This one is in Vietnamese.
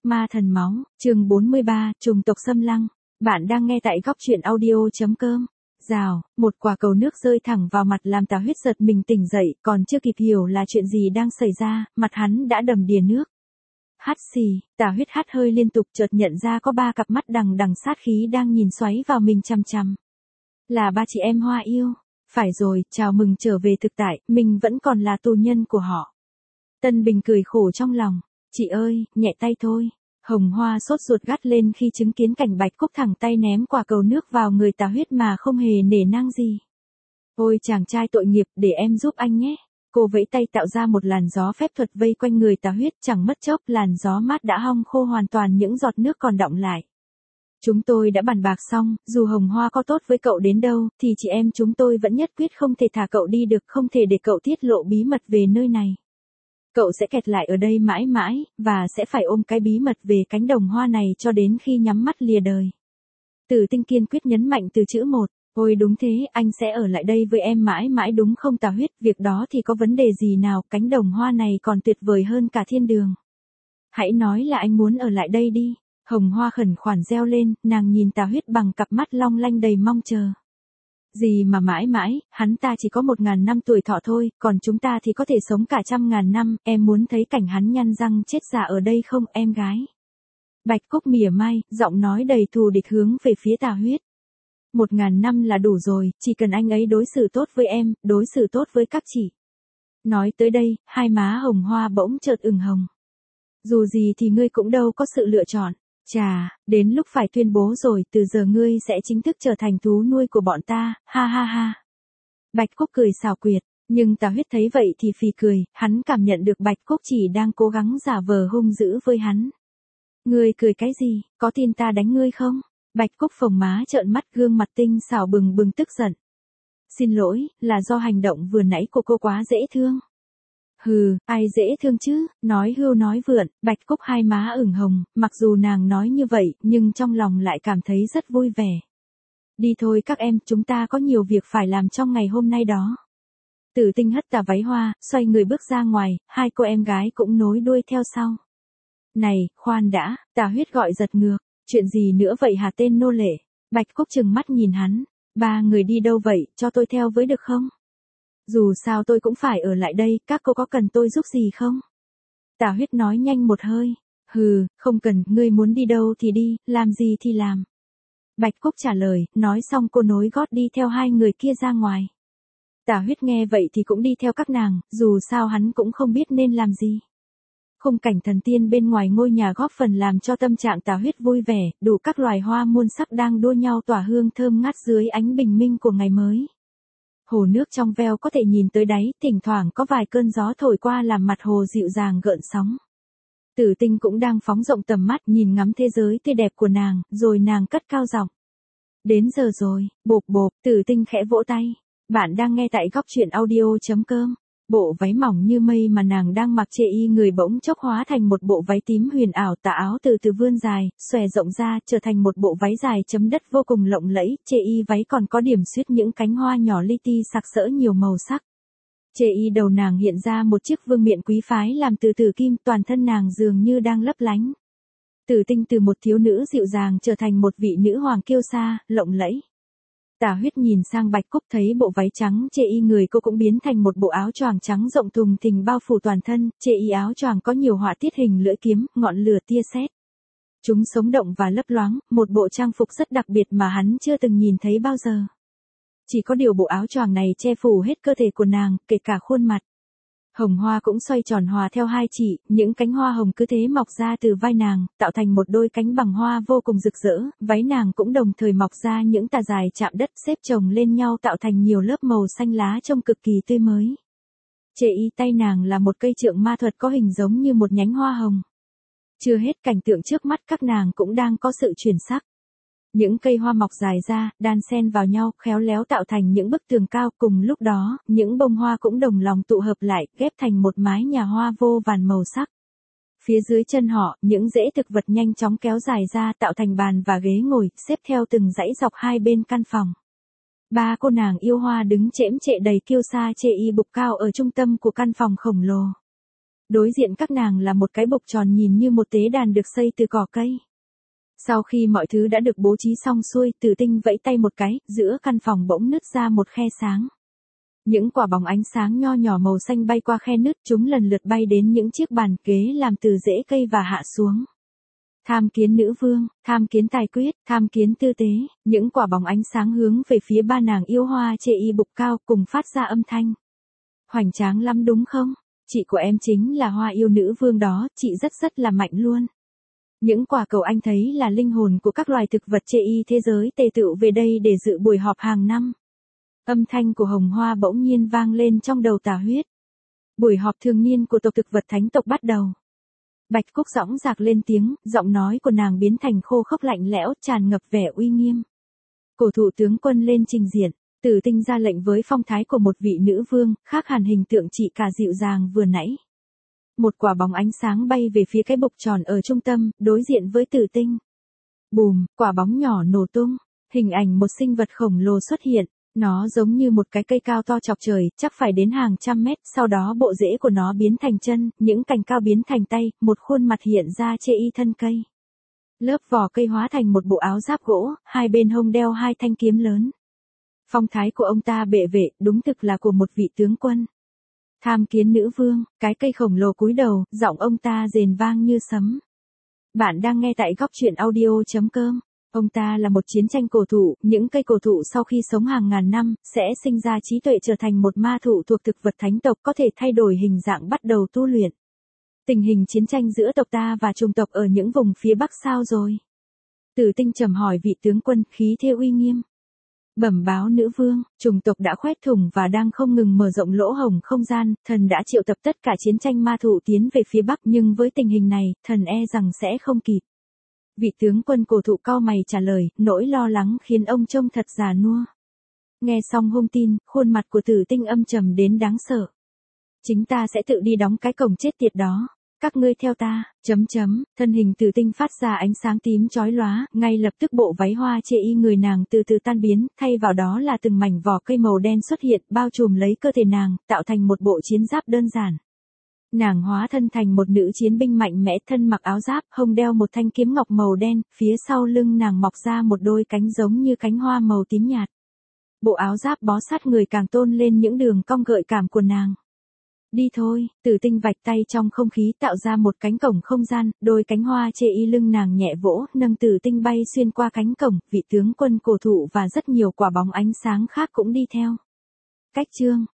Ma thần máu, chương 43, trùng tộc xâm lăng. Bạn đang nghe tại góc truyện audio.com. Rào, một quả cầu nước rơi thẳng vào mặt làm Tà Huyết giật mình tỉnh dậy, còn chưa kịp hiểu là chuyện gì đang xảy ra, mặt hắn đã đầm đìa nước. Hắt xì, Tà Huyết hắt hơi liên tục, chợt nhận ra có ba cặp mắt đằng đằng sát khí đang nhìn xoáy vào mình chằm chằm. Là ba chị em Hoa Yêu. Phải rồi, chào mừng trở về thực tại, mình vẫn còn là tù nhân của họ. Tân Bình cười khổ trong lòng. Chị ơi, nhẹ tay thôi. Hồng Hoa sốt ruột gắt lên khi chứng kiến cảnh Bạch Cúc thẳng tay ném quả cầu nước vào người Tà Huyết mà không hề nể nang gì. Ôi chàng trai tội nghiệp, để em giúp anh nhé. Cô vẫy tay tạo ra một làn gió phép thuật vây quanh người Tà Huyết, chẳng mất chốc làn gió mát đã hong khô hoàn toàn những giọt nước còn đọng lại. Chúng tôi đã bàn bạc xong, dù Hồng Hoa có tốt với cậu đến đâu, thì chị em chúng tôi vẫn nhất quyết không thể thả cậu đi được, không thể để cậu tiết lộ bí mật về nơi này. Cậu sẽ kẹt lại ở đây mãi mãi, và sẽ phải ôm cái bí mật về cánh đồng hoa này cho đến khi nhắm mắt lìa đời. Tử Tinh kiên quyết nhấn mạnh từ chữ một. Ôi đúng thế, anh sẽ ở lại đây với em mãi mãi đúng không Tà Huyết, việc đó thì có vấn đề gì nào, cánh đồng hoa này còn tuyệt vời hơn cả thiên đường. Hãy nói là anh muốn ở lại đây đi. Hồng Hoa khẩn khoản reo lên, nàng nhìn Tà Huyết bằng cặp mắt long lanh đầy mong chờ. Gì mà mãi mãi, hắn ta chỉ có 1000 năm tuổi thọ thôi, còn chúng ta thì có thể sống cả 100.000 năm, em muốn thấy cảnh hắn nhăn răng chết già ở đây không, em gái? Bạch Cúc mỉa mai, giọng nói đầy thù địch hướng về phía Tà Huyết. 1000 năm là đủ rồi, chỉ cần anh ấy đối xử tốt với em, đối xử tốt với các chị. Nói tới đây, hai má Hồng Hoa bỗng chợt ửng hồng. Dù gì thì ngươi cũng đâu có sự lựa chọn. Chà, đến lúc phải tuyên bố rồi, từ giờ ngươi sẽ chính thức trở thành thú nuôi của bọn ta, ha ha ha. Bạch Cúc cười xảo quyệt, nhưng Tà Huyết thấy vậy thì phì cười, hắn cảm nhận được Bạch Cúc chỉ đang cố gắng giả vờ hung dữ với hắn. Ngươi cười cái gì, có tin ta đánh ngươi không? Bạch Cúc phồng má trợn mắt, gương mặt tinh xảo bừng bừng tức giận. Xin lỗi, là do hành động vừa nãy của cô quá dễ thương. Hừ, ai dễ thương chứ, nói hưu nói vượn, Bạch Cúc hai má ửng hồng, mặc dù nàng nói như vậy, nhưng trong lòng lại cảm thấy rất vui vẻ. Đi thôi các em, chúng ta có nhiều việc phải làm trong ngày hôm nay đó. Tử Tinh hất tà váy hoa, xoay người bước ra ngoài, hai cô em gái cũng nối đuôi theo sau. Này, khoan đã, Tà Huyết gọi giật ngược, chuyện gì nữa vậy hả tên nô lệ? Bạch Cúc trừng mắt nhìn hắn, ba người đi đâu vậy, cho tôi theo với được không? Dù sao tôi cũng phải ở lại đây, các cô có cần tôi giúp gì không? Tà Huyết nói nhanh một hơi. Hừ, không cần, ngươi muốn đi đâu thì đi, làm gì thì làm. Bạch Cúc trả lời, nói xong cô nối gót đi theo hai người kia ra ngoài. Tà Huyết nghe vậy thì cũng đi theo các nàng, dù sao hắn cũng không biết nên làm gì. Khung cảnh thần tiên bên ngoài ngôi nhà góp phần làm cho tâm trạng Tà Huyết vui vẻ, đủ các loài hoa muôn sắc đang đua nhau tỏa hương thơm ngát dưới ánh bình minh của ngày mới. Hồ nước trong veo có thể nhìn tới đáy, thỉnh thoảng có vài cơn gió thổi qua làm mặt hồ dịu dàng gợn sóng. Tử Tinh cũng đang phóng rộng tầm mắt nhìn ngắm thế giới tươi đẹp của nàng, rồi nàng cất cao giọng. Đến giờ rồi, bộp bộp, Tử Tinh khẽ vỗ tay. Bạn đang nghe tại góc truyện audio.com. Bộ váy mỏng như mây mà nàng đang mặc chê y người bỗng chốc hóa thành một bộ váy tím huyền ảo, tà áo từ từ vươn dài, xòe rộng ra, trở thành một bộ váy dài chấm đất vô cùng lộng lẫy, chê y váy còn có điểm xuyết những cánh hoa nhỏ li ti sặc sỡ nhiều màu sắc. Chê y đầu nàng hiện ra một chiếc vương miện quý phái làm từ tử kim, toàn thân nàng dường như đang lấp lánh. Tử Tinh từ một thiếu nữ dịu dàng trở thành một vị nữ hoàng kiêu sa, lộng lẫy. Tà Huyết nhìn sang Bạch Cúc thấy bộ váy trắng chê y người cô cũng biến thành một bộ áo choàng trắng rộng thùng thình bao phủ toàn thân, chê y áo choàng có nhiều họa tiết hình lưỡi kiếm, ngọn lửa tia sét. Chúng sống động và lấp loáng, một bộ trang phục rất đặc biệt mà hắn chưa từng nhìn thấy bao giờ. Chỉ có điều bộ áo choàng này che phủ hết cơ thể của nàng, kể cả khuôn mặt. Hồng Hoa cũng xoay tròn hòa theo hai chị, những cánh hoa hồng cứ thế mọc ra từ vai nàng, tạo thành một đôi cánh bằng hoa vô cùng rực rỡ, váy nàng cũng đồng thời mọc ra những tà dài chạm đất xếp chồng lên nhau tạo thành nhiều lớp màu xanh lá trông cực kỳ tươi mới. Chê y tay nàng là một cây trượng ma thuật có hình giống như một nhánh hoa hồng. Chưa hết, cảnh tượng trước mắt các nàng cũng đang có sự chuyển sắc. Những cây hoa mọc dài ra, đan xen vào nhau, khéo léo tạo thành những bức tường cao, cùng lúc đó, những bông hoa cũng đồng lòng tụ hợp lại, ghép thành một mái nhà hoa vô vàn màu sắc. Phía dưới chân họ, những rễ thực vật nhanh chóng kéo dài ra tạo thành bàn và ghế ngồi, xếp theo từng dãy dọc hai bên căn phòng. Ba cô nàng yêu hoa đứng chễm chệ đầy kiêu sa chê y bục cao ở trung tâm của căn phòng khổng lồ. Đối diện các nàng là một cái bục tròn nhìn như một tế đàn được xây từ cỏ cây. Sau khi mọi thứ đã được bố trí xong xuôi, Tử Tinh vẫy tay một cái, giữa căn phòng bỗng nứt ra một khe sáng. Những quả bóng ánh sáng nho nhỏ màu xanh bay qua khe nứt, chúng lần lượt bay đến những chiếc bàn ghế làm từ rễ cây và hạ xuống. Tham kiến nữ vương, tham kiến tài quyết, tham kiến tư tế, những quả bóng ánh sáng hướng về phía ba nàng yêu hoa chê y bục cao cùng phát ra âm thanh. Hoành tráng lắm đúng không? Chị của em chính là hoa yêu nữ vương đó, chị rất là mạnh luôn. Những quả cầu anh thấy là linh hồn của các loài thực vật chê y thế giới tề tựu về đây để dự buổi họp hàng năm. Âm thanh của Hồng Hoa bỗng nhiên vang lên trong đầu Tà Huyết. Buổi họp thường niên của tộc thực vật thánh tộc bắt đầu. Bạch Cúc dõng dạc lên tiếng, giọng nói của nàng biến thành khô khốc lạnh lẽo, tràn ngập vẻ uy nghiêm. Cổ thụ tướng quân lên trình diện, Tử Tinh ra lệnh với phong thái của một vị nữ vương, khác hẳn hình tượng chị cả dịu dàng vừa nãy. Một quả bóng ánh sáng bay về phía cái bục tròn ở trung tâm, đối diện với Tử Tinh. Bùm, quả bóng nhỏ nổ tung, hình ảnh một sinh vật khổng lồ xuất hiện. Nó giống như một cái cây cao to chọc trời, chắc phải đến hàng trăm mét, sau đó bộ rễ của nó biến thành chân, những cành cao biến thành tay, một khuôn mặt hiện ra chê y thân cây. Lớp vỏ cây hóa thành một bộ áo giáp gỗ, hai bên hông đeo hai thanh kiếm lớn. Phong thái của ông ta bệ vệ, đúng thực là của một vị tướng quân. Tham kiến nữ vương, cái cây khổng lồ cúi đầu, giọng ông ta rền vang như sấm. Bạn đang nghe tại góc truyện audio.com. Ông ta là một chiến tranh cổ thụ, những cây cổ thụ sau khi sống hàng ngàn năm, sẽ sinh ra trí tuệ trở thành một ma thụ thuộc thực vật thánh tộc có thể thay đổi hình dạng bắt đầu tu luyện. Tình hình chiến tranh giữa tộc ta và chủng tộc ở những vùng phía Bắc sao rồi? Tử Tinh trầm hỏi vị tướng quân, khí thế uy nghiêm. Bẩm báo nữ vương, chủng tộc đã khoét thủng và đang không ngừng mở rộng lỗ hổng không gian, thần đã triệu tập tất cả chiến tranh ma thụ tiến về phía Bắc nhưng với tình hình này, thần e rằng sẽ không kịp. Vị tướng quân cổ thụ cau mày trả lời, nỗi lo lắng khiến ông trông thật già nua. Nghe xong hung tin, khuôn mặt của Tử Tinh âm trầm đến đáng sợ. Chính ta sẽ tự đi đóng cái cổng chết tiệt đó. Các ngươi theo ta, thân hình Tử Tinh phát ra ánh sáng tím chói lóa, ngay lập tức bộ váy hoa chê y người nàng từ từ tan biến, thay vào đó là từng mảnh vỏ cây màu đen xuất hiện, bao trùm lấy cơ thể nàng, tạo thành một bộ chiến giáp đơn giản. Nàng hóa thân thành một nữ chiến binh mạnh mẽ, thân mặc áo giáp, hông đeo một thanh kiếm ngọc màu đen, phía sau lưng nàng mọc ra một đôi cánh giống như cánh hoa màu tím nhạt. Bộ áo giáp bó sát người càng tôn lên những đường cong gợi cảm của nàng. Đi thôi, Tử Tinh vạch tay trong không khí tạo ra một cánh cổng không gian, đôi cánh hoa chê y lưng nàng nhẹ vỗ, nâng Tử Tinh bay xuyên qua cánh cổng, vị tướng quân cổ thụ và rất nhiều quả bóng ánh sáng khác cũng đi theo. Cách chương